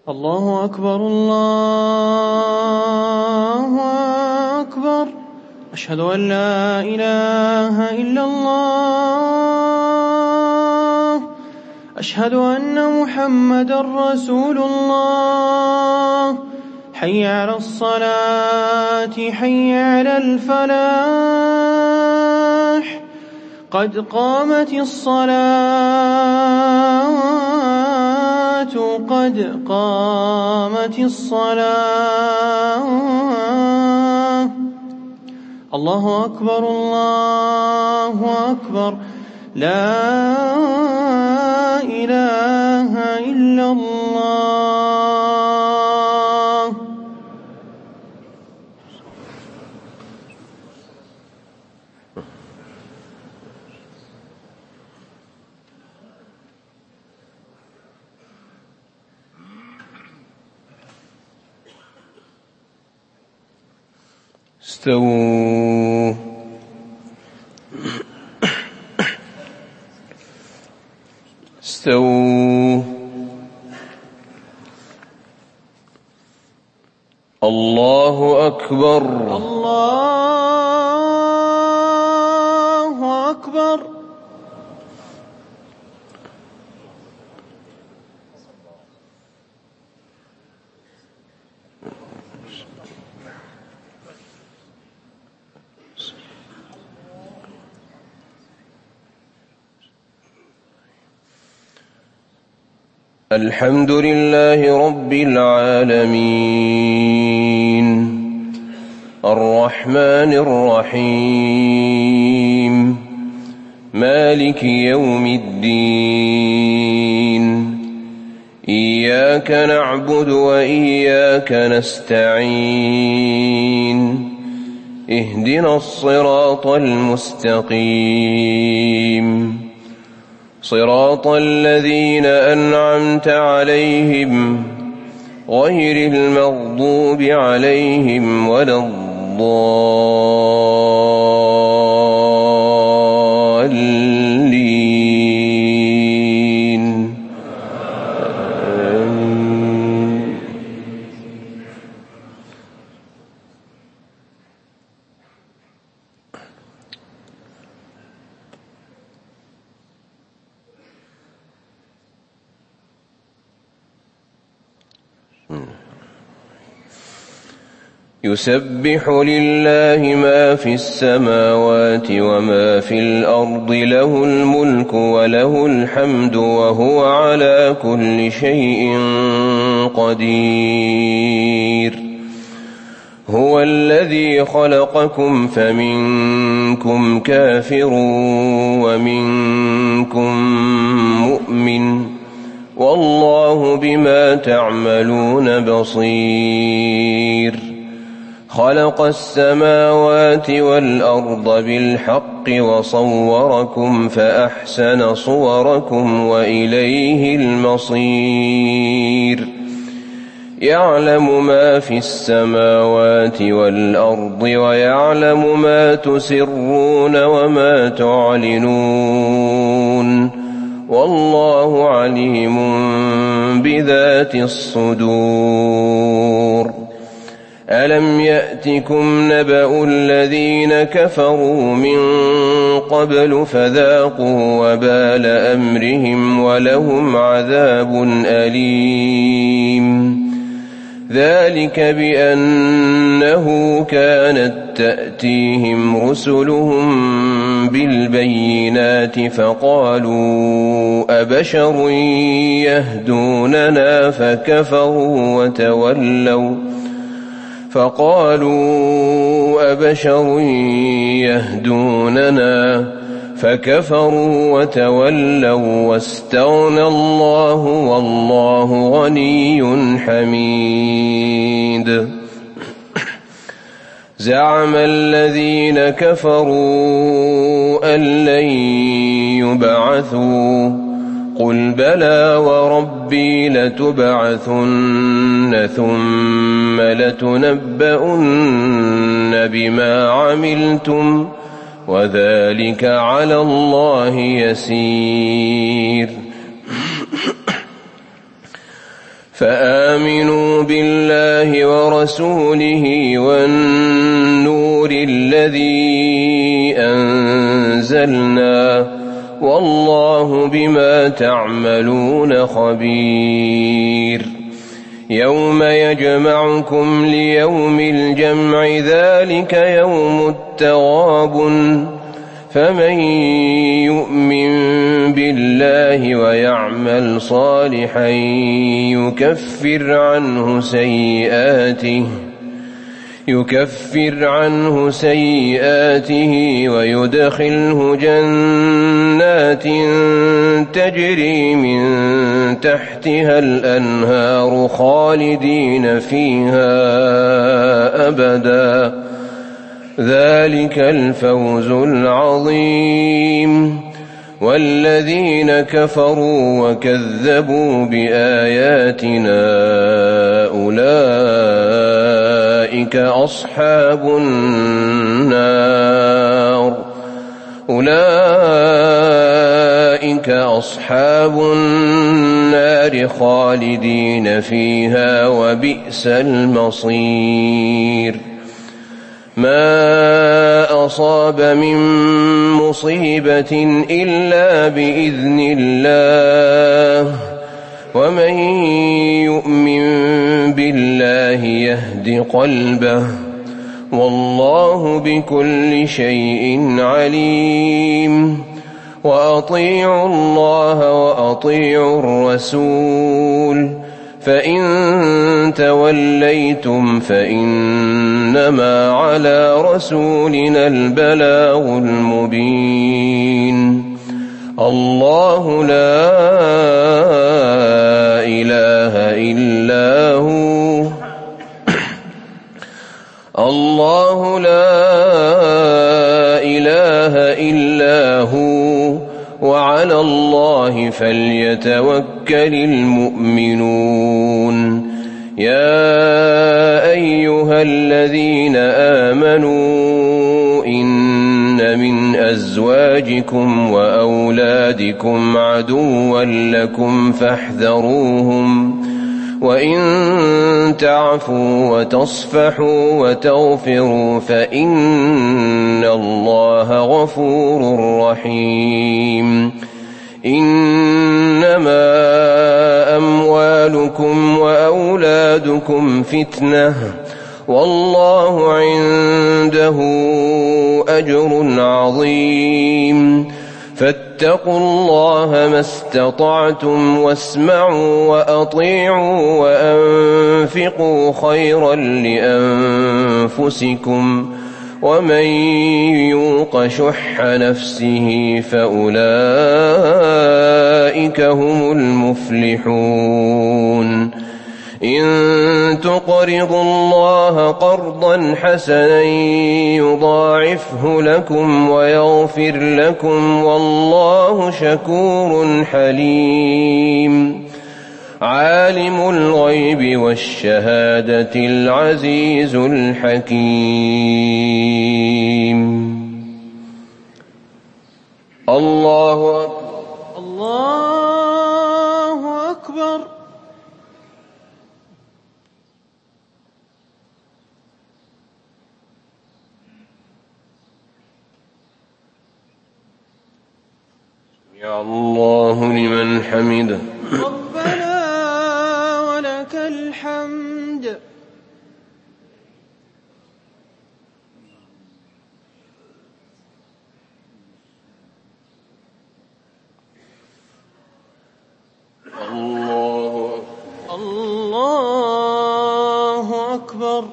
الله أكبر الله أكبر. أشهد أن لا إله إلا الله. أشهد أن محمدا رسول الله. حي على الصلاة حي على الفلاح. قد قامت الصلاة قد قامت الصلاة. الله أكبر الله أكبر. لا إله إلا الله. استووا. استووا. الله أكبر الله أكبر. الحمد لله رب العالمين الرحمن الرحيم مالك يوم الدين إياك نعبد وإياك نستعين اهدنا الصراط المستقيم صراط الذين أنعمت عليهم غير المغضوب عليهم ولا الضالين. يسبح لله ما في السماوات وما في الأرض له الملك وله الحمد وهو على كل شيء قدير. هو الذي خلقكم فمنكم كافر ومنكم مؤمن والله بما تعملون بصير. خلق السماوات والأرض بالحق وصوركم فأحسن صوركم وإليه المصير. يعلم ما في السماوات والأرض ويعلم ما تسرون وما تعلنون والله عليم بذات الصدور. ألم يأتكم نبأ الذين كفروا من قبل فذاقوا وبال أمرهم ولهم عذاب أليم. ذلك بأنه كانت تأتيهم رسلهم بالبينات فقالوا أبشر يهدوننا فكفروا وتولوا واستغنى الله والله غني حميد. زعم الذين كفروا أن لن يبعثوا قل بلى وربي لتبعثن ثم لتنبؤن بما عملتم وذلك على الله يسير. فآمنوا بالله ورسوله والنور الذي أنزلنا والله بما تعملون خبير يوم يجمعكم ليوم الجمع ذلك يوم التغابن فمن يؤمن بالله ويعمل صالحا يكفر عنه سيئاته ويدخله جنات تجري من تحتها الأنهار خالدين فيها أبدا ذلك الفوز العظيم والذين كفروا وكذبوا بآياتنا أولئك أصحاب النار خالدين فيها وبئس المصير ما أصاب من مصيبة إلا بإذن الله ومن يؤمن بالله يهد قلبه والله بكل شيء عليم وأطيعوا الله وأطيعوا الرسول فإن توليتم فإنما على رسولنا البلاغ المبين الله لا إله إلا هو وعلى الله فليتوكل المؤمنون يا أيها الذين آمنوا إن من أزواجكم وأولادكم عدوا لكم فاحذروهم وإن تعفوا وتصفحوا وتغفروا فإن الله غفور رحيم إنما أموالكم وأولادكم فتنة والله عنده أجر عظيم فاتقوا الله ما استطعتم واسمعوا وأطيعوا وأنفقوا خيرا لأنفسكم ومن يوق شح نفسه فأولئك هم المفلحون إن تقرضوا الله قرضا حسنا يضاعفه لكم ويغفر لكم والله شكور حليم عالم الغيب والشهادة العزيز الحكيم الله أكبر يا الله لمن حمده ربنا ولك الحمد الله أكبر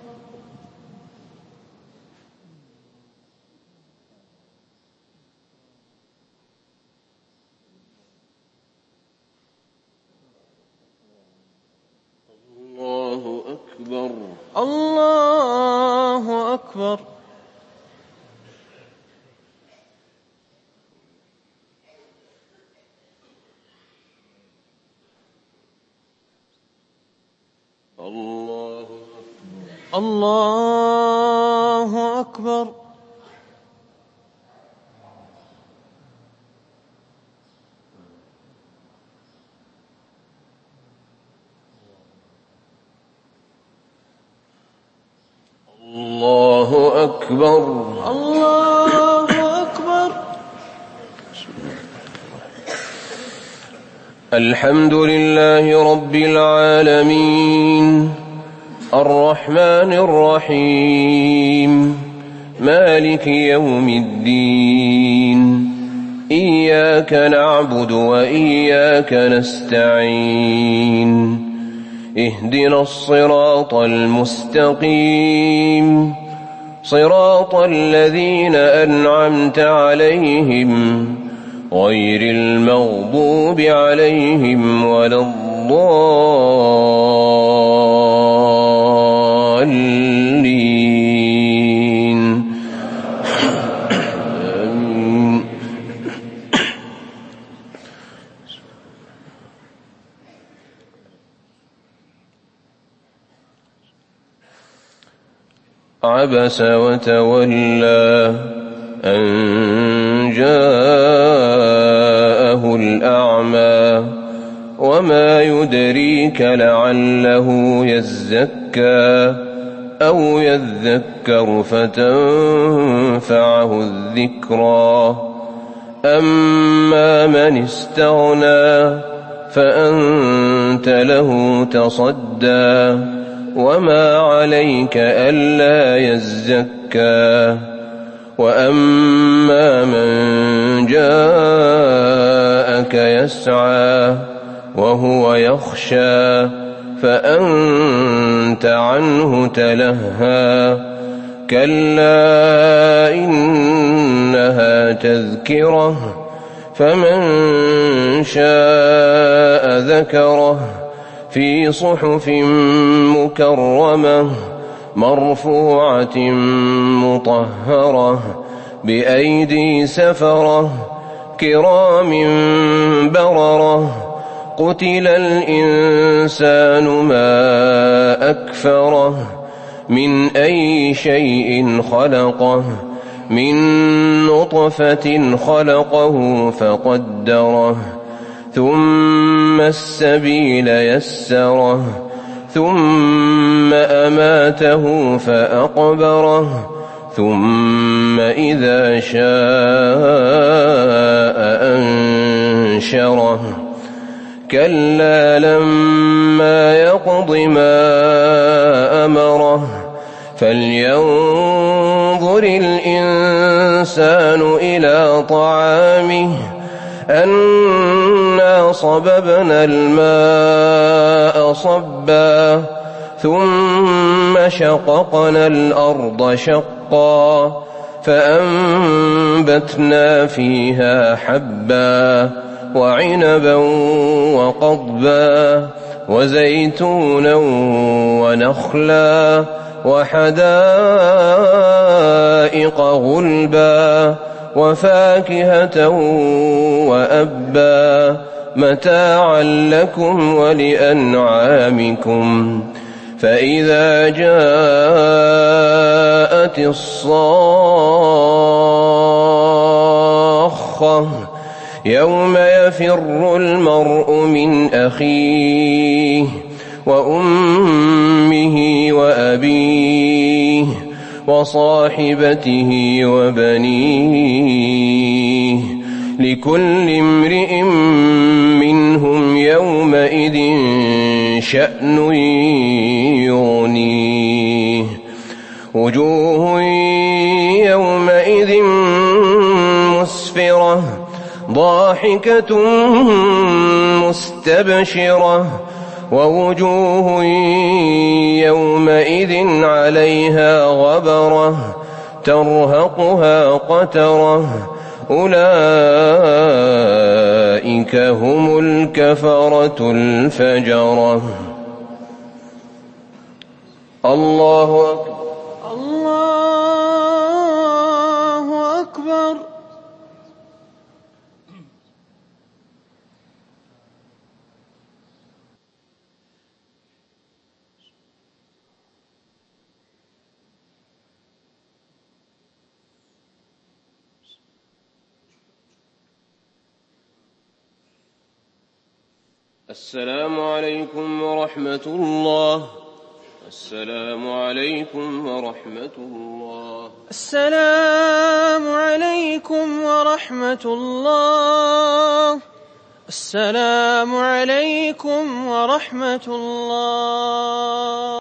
الله أكبر الله أكبر الله أكبر. الله أكبر. الحمد لله رب العالمين الرحمن الرحيم مالك يوم الدين إياك نعبد وإياك نستعين اهدنا الصراط المستقيم صراط الذين أنعمت عليهم غير المغضوب عليهم ولا الضالين آمين. عبس وتولى أن جاءه الأعمى وما يدريك لعله يزكى أو يذكر فتنفعه الذكرى أما من استغنى فأنت له تصدى وما عليك ألا يزكى وأما من جاءك يسعى وهو يخشى فأنت عنه تلهى كلا إنها تذكرة فمن شاء ذكره في صحف مكرمة مرفوعة مطهرة بأيدي سفرة كرام بررة قتل الإنسان ما أكفره من أي شيء خلقه من نطفة خلقه فقدره ثم السبيل يسره ثم أماته فأقبره ثم إذا شاء أنشره كلا لما يقض ما أمره فلينظر الإنسان إلى طعامه أنا صببنا الماء صبا ثم شققنا الأرض شقا فأنبتنا فيها حبا وعنبا وقضبا وزيتونا ونخلا وحدائق غلبا وفاكهة وأبا متاعا لكم ولأنعامكم فإذا جاءت الصاخة يوم يفر المرء من أخيه وأمه وأبيه وصاحبته وبنيه لكل امرئ منهم يومئذ شأن يغنيه وجوه يومئذ مسفرة ضاحكة مستبشرة ووجوه يومئذ عليها غبرة ترهقها قترة أولئك هم الكفرة الفجرة. الله أكبر. الله أكبر. السلام عليكم ورحمة الله. السلام عليكم ورحمة الله. السلام عليكم ورحمة الله. السلام عليكم ورحمة الله.